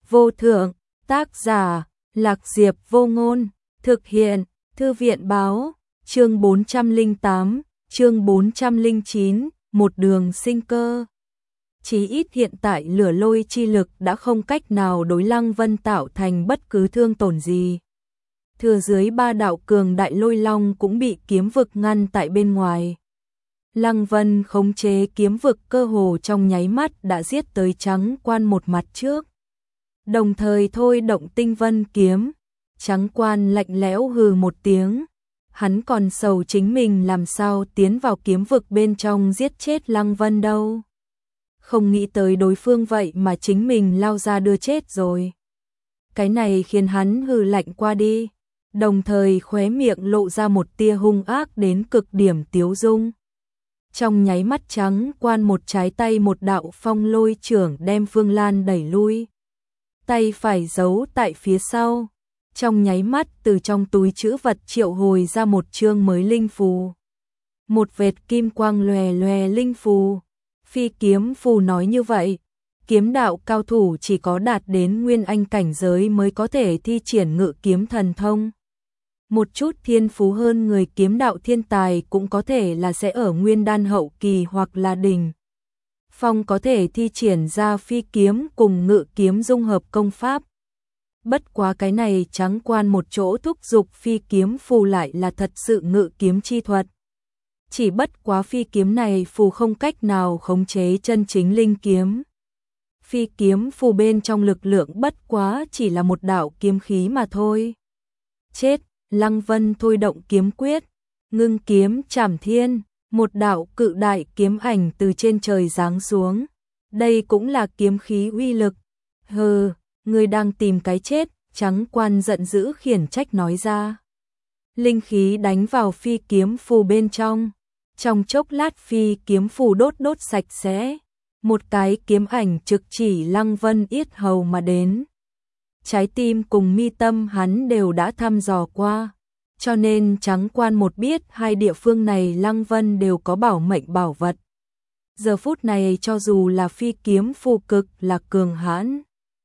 vô thượng, tác giả, Lạc Diệp Vô Ngôn, thực hiện, Thư viện báo, chương 408, chương 409, một đường sinh cơ. Chí ít hiện tại lửa lôi chi lực đã không cách nào đối Lăng Vân tạo thành bất cứ thương tổn gì. Thừa dưới ba đạo cường đại lôi long cũng bị kiếm vực ngăn tại bên ngoài. Lăng Vân khống chế kiếm vực cơ hồ trong nháy mắt đã giết tới Trắng Quan một mặt trước. Đồng thời thôi động Tinh Vân kiếm, Trắng Quan lạnh lẽo hừ một tiếng. Hắn còn sầu chính mình làm sao tiến vào kiếm vực bên trong giết chết Lăng Vân đâu. Không nghĩ tới đối phương vậy mà chính mình lao ra đưa chết rồi. Cái này khiến hắn hừ lạnh qua đi, đồng thời khóe miệng lộ ra một tia hung ác đến cực điểm tiếu dung. Trong nháy mắt Trắng Quan một trái tay một đạo phong lôi trưởng đem Phương Lan đẩy lui. Tay phải giấu tại phía sau. Trong nháy mắt từ trong túi trữ vật triệu hồi ra một chương mới linh phù. Một vệt kim quang lòe lòe linh phù. Phi kiếm phù nói như vậy, kiếm đạo cao thủ chỉ có đạt đến nguyên anh cảnh giới mới có thể thi triển ngự kiếm thần thông. Một chút thiên phú hơn người kiếm đạo thiên tài cũng có thể là sẽ ở nguyên đan hậu kỳ hoặc là đỉnh phong có thể thi triển ra phi kiếm cùng ngự kiếm dung hợp công pháp. Bất quá cái này Trắng Quan một chỗ thúc giục phi kiếm phù lại là thật sự ngự kiếm chi thuật. Chỉ bất quá phi kiếm này phù không cách nào khống chế chân chính linh kiếm. Phi kiếm phù bên trong lực lượng bất quá chỉ là một đạo kiếm khí mà thôi. Chết, Lăng Vân thôi động kiếm quyết, ngưng kiếm trảm thiên, một đạo cự đại kiếm ảnh từ trên trời giáng xuống. Đây cũng là kiếm khí uy lực. Hừ, ngươi đang tìm cái chết, Trắng Quan giận dữ khiển trách nói ra. Linh khí đánh vào phi kiếm phù bên trong. Trong chốc lát phi kiếm phù đốt sạch sẽ. Một cái kiếm ảnh trực chỉ Lăng Vân yết hầu mà đến. Trái tim cùng mi tâm hắn đều đã thăm dò qua. Cho nên Trắng Quan một biết hai địa phương này Lăng Vân đều có bảo mệnh bảo vật. Giờ phút này cho dù là phi kiếm phù cực là cường hãn,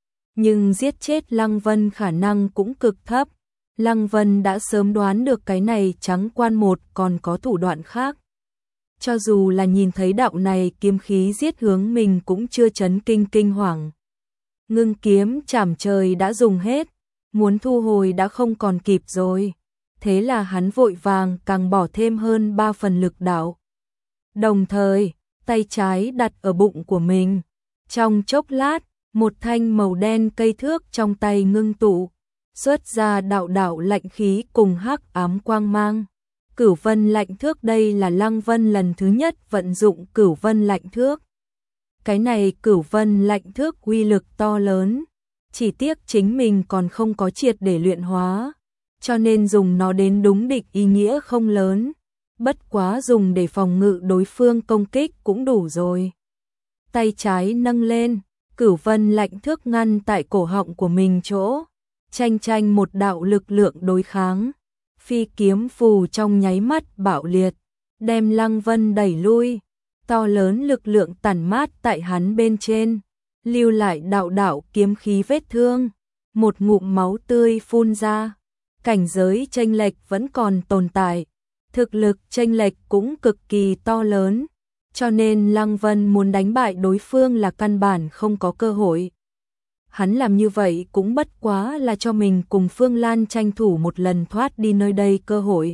nhưng giết chết Lăng Vân khả năng cũng cực thấp. Lăng Vân đã sớm đoán được cái này Trắng Quan một còn có thủ đoạn khác. Cho dù là nhìn thấy đạo này kiếm khí giết hướng mình cũng chưa chấn kinh hoàng. Ngưng kiếm chảm trời đã dùng hết, muốn thu hồi đã không còn kịp rồi. Thế là hắn vội vàng càng bỏ thêm hơn 3 phần lực đạo. Đồng thời, tay trái đặt ở bụng của mình. Trong chốc lát, một thanh màu đen cây thước trong tay ngưng tụ, xuất ra đạo lạnh khí cùng hắc ám quang mang. Cửu Vân lạnh thước đây là Lăng Vân lần thứ nhất vận dụng Cửu Vân lạnh thước. Cái này Cửu Vân lạnh thước uy lực to lớn, chỉ tiếc chính mình còn không có triệt để luyện hóa, cho nên dùng nó đến đúng địch ý nghĩa không lớn, bất quá dùng để phòng ngự đối phương công kích cũng đủ rồi. Tay trái nâng lên, Cửu Vân lạnh thước ngăn tại cổ họng của mình chỗ, tranh một đạo lực lượng đối kháng. Phi kiếm phù trong nháy mắt bạo liệt, đem Lăng Vân đẩy lui, to lớn lực lượng tản mát tại hắn bên trên, lưu lại đạo kiếm khí vết thương, một ngụm máu tươi phun ra. Cảnh giới chênh lệch vẫn còn tồn tại, thực lực chênh lệch cũng cực kỳ to lớn, cho nên Lăng Vân muốn đánh bại đối phương là căn bản không có cơ hội. Hắn làm như vậy cũng bất quá là cho mình cùng Phương Lan tranh thủ một lần thoát đi nơi đây cơ hội.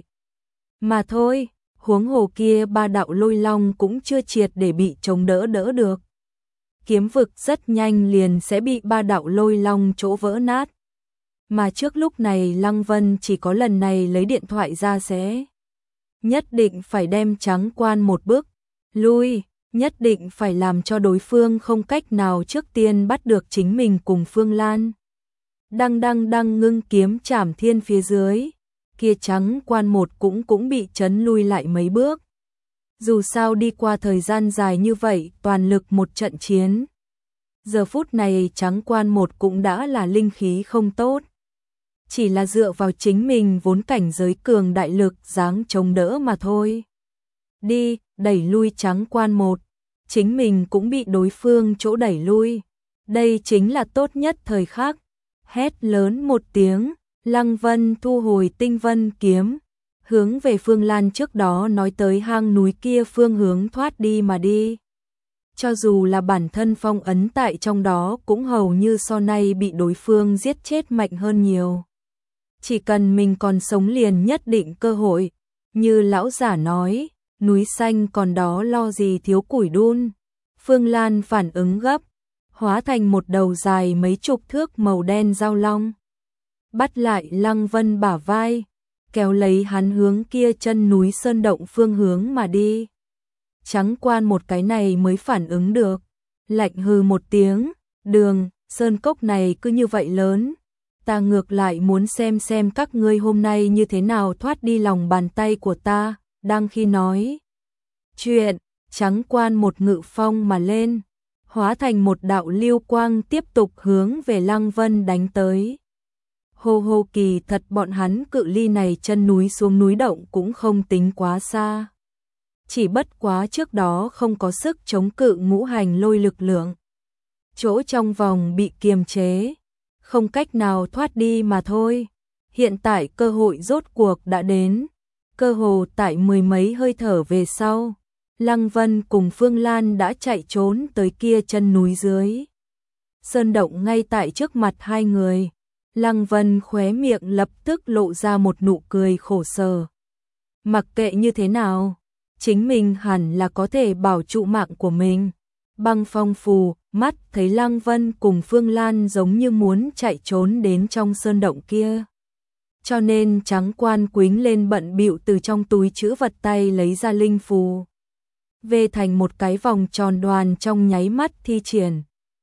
Mà thôi, huống hồ kia ba đạo lôi long cũng chưa triệt để bị chống đỡ được. Kiếm vực rất nhanh liền sẽ bị ba đạo lôi long chỗ vỡ nát. Mà trước lúc này Lăng Vân chỉ có lần này lấy điện thoại ra sẽ. Nhất định phải đem Trắng Quan một bước lui. Nhất định phải làm cho đối phương không cách nào trước tiên bắt được chính mình cùng Phương Lan. Đăng ngưng kiếm trảm thiên phía dưới, kia Trắng Quan một cũng bị chấn lui lại mấy bước. Dù sao đi qua thời gian dài như vậy toàn lực một trận chiến. Giờ phút này Trắng Quan một cũng đã là linh khí không tốt. Chỉ là dựa vào chính mình vốn cảnh giới cường đại lực dáng chống đỡ mà thôi. Đi, đẩy lui Trắng Quan một. Chính mình cũng bị đối phương chỗ đẩy lui. Đây chính là tốt nhất thời khắc. Hét lớn một tiếng, Lăng Vân thu hồi tinh vân kiếm, hướng về Phương Lan trước đó nói tới hang núi kia phương hướng thoát đi mà đi. Cho dù là bản thân phong ấn tại trong đó cũng hầu như so nay bị đối phương giết chết mạnh hơn nhiều. Chỉ cần mình còn sống liền nhất định cơ hội, như lão giả nói, núi xanh còn đó lo gì thiếu củi đun. Phương Lan phản ứng gấp, hóa thành một đầu dài mấy chục thước màu đen dao long. Bắt lại Lăng Vân bả vai, kéo lấy hắn hướng kia chân núi sơn động phương hướng mà đi. Trắng Quan một cái này mới phản ứng được, lạnh hừ một tiếng, Đường, sơn cốc này cứ như vậy lớn, ta ngược lại muốn xem các ngươi hôm nay như thế nào thoát đi lòng bàn tay của ta. Đang khi nói chuyện, Trắng Quan một ngự phong mà lên, hóa thành một đạo lưu quang tiếp tục hướng về Lăng Vân đánh tới. Hô hô, kỳ thật bọn hắn cự ly này chân núi xuống núi động cũng không tính quá xa. Chỉ bất quá trước đó không có sức chống cự ngũ hành lôi lực lượng. Chỗ trong vòng bị kiềm chế, không cách nào thoát đi mà thôi. Hiện tại cơ hội rốt cuộc đã đến. Cơ hồ tại mười mấy hơi thở về sau, Lăng Vân cùng Phương Lan đã chạy trốn tới kia chân núi dưới. Sơn động ngay tại trước mặt hai người. Lăng Vân khóe miệng lập tức lộ ra một nụ cười khổ sở. Mặc kệ như thế nào, chính mình hẳn là có thể bảo trụ mạng của mình. Băng Phong phù, mắt thấy Lăng Vân cùng Phương Lan giống như muốn chạy trốn đến trong sơn động kia. Cho nên Trắng Quan quính lên bận bịu từ trong túi trữ vật tay lấy ra linh phù. Về thành một cái vòng tròn đoàn trong nháy mắt thi triển.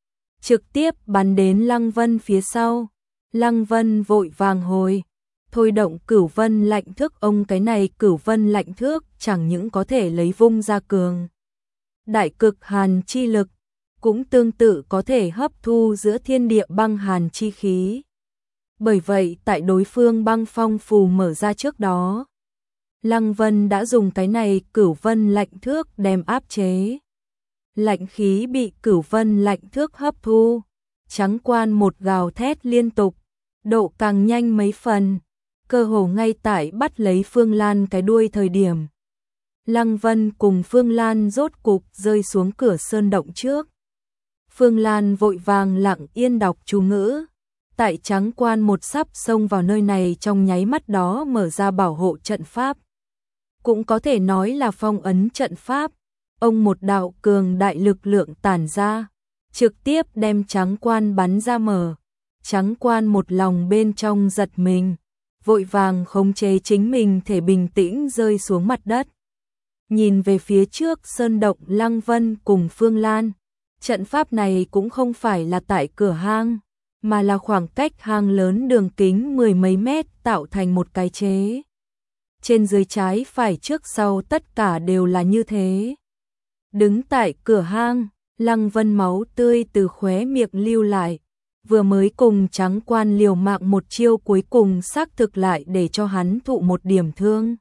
Trực tiếp bắn đến Lăng Vân phía sau. Lăng Vân vội vàng hồi, thôi động Cửu Vân Lạnh Thước. Ông cái này Cửu Vân Lạnh Thước chẳng những có thể lấy vung ra cường đại cực hàn chi lực, cũng tương tự có thể hấp thu giữa thiên địa băng hàn chi khí. Bởi vậy tại đối phương băng phong phù mở ra trước đó, Lăng Vân đã dùng cái này Cửu Vân Lạnh Thước đem áp chế. Lạnh khí bị Cửu Vân Lạnh Thước hấp thu, Trắng Quan một gào thét liên tục, độ càng nhanh mấy phần, cơ hồ ngay tại bắt lấy Phương Lan cái đuôi thời điểm. Lăng Vân cùng Phương Lan rốt cục rơi xuống cửa sơn động trước. Phương Lan vội vàng lặng yên đọc chú ngữ. Tại Trắng Quan một sắp xông vào nơi này trong nháy mắt đó mở ra bảo hộ trận pháp. Cũng có thể nói là phong ấn trận pháp. Ông một đạo cường đại lực lượng tản ra, trực tiếp đem Trắng Quan bắn ra mở. Trắng Quan một lòng bên trong giật mình, vội vàng khống chế chính mình thể bình tĩnh rơi xuống mặt đất. Nhìn về phía trước sơn động Lăng Vân cùng Phương Lan, trận pháp này cũng không phải là tại cửa hang, mà là khoảng cách hang lớn đường kính mười mấy mét tạo thành một cái chế. Trên dưới trái phải trước sau tất cả đều là như thế. Đứng tại cửa hang, Lăng Vân máu tươi từ khóe miệng lưu lại, vừa mới cùng Trắng Quan liều mạng một chiêu cuối cùng xác thực lại để cho hắn thụ một điểm thương.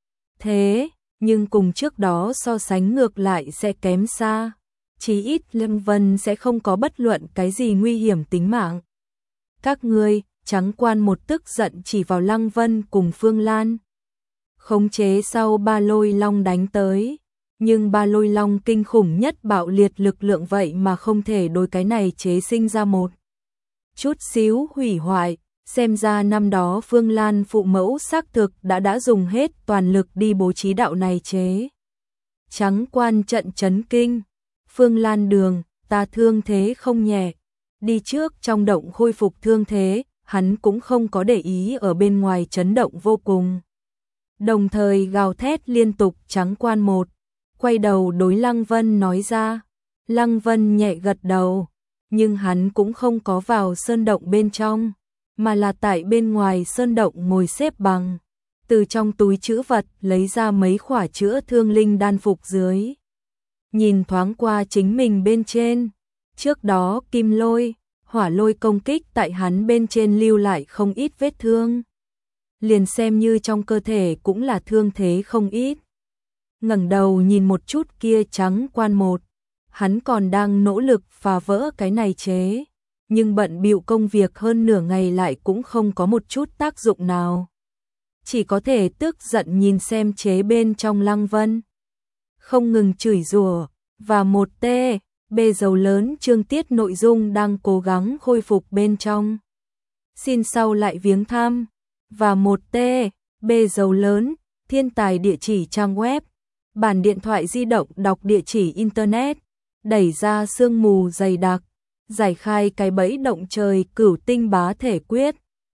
Thế, nhưng cùng trước đó so sánh ngược lại sẽ kém xa. Chí ít Lăng Vân sẽ không có bất luận cái gì nguy hiểm tính mạng. Các ngươi, Trắng Quan một tức giận chỉ vào Lăng Vân cùng Phương Lan. Khống chế sau ba lôi long đánh tới. Nhưng ba lôi long kinh khủng nhất bạo liệt lực lượng vậy mà không thể đối cái này chế sinh ra một chút xíu hủy hoại. Xem ra năm đó Phương Lan phụ mẫu xác thực đã dùng hết toàn lực đi bố trí đạo này chế. Trắng Quan trận chấn kinh. Phương Lan Đường, ta thương thế không nhẹ. Đi trước trong động khôi phục thương thế, hắn cũng không có để ý ở bên ngoài chấn động vô cùng. Đồng thời gào thét liên tục. Trắng Quan một quay đầu đối Lăng Vân nói ra. Lăng Vân nhẹ gật đầu, nhưng hắn cũng không có vào sơn động bên trong, mà là tại bên ngoài sơn động ngồi xếp bằng, từ trong túi trữ vật lấy ra mấy khỏa chữa thương linh đan phục dưới. Nhìn thoáng qua chính mình bên trên, trước đó kim lôi, hỏa lôi công kích tại hắn bên trên lưu lại không ít vết thương. Liền xem như trong cơ thể cũng là thương thế không ít. Ngẩng đầu nhìn một chút kia Trắng Quan một, hắn còn đang nỗ lực phá vỡ cái này chế, nhưng bận bịu công việc hơn nửa ngày lại cũng không có một chút tác dụng nào. Chỉ có thể tức giận nhìn xem chế bên trong Lăng Vân. Không ngừng chửi rủa, và một B dầu lớn chương tiết nội dung đang cố gắng khôi phục bên trong. Xin sau lại viếng thăm, và một B dầu lớn, thiên tài địa chỉ trang web, bản điện thoại di động đọc địa chỉ internet, đẩy ra sương mù dày đặc, giải khai cái bẫy động trời cửu tinh bá thể quyết.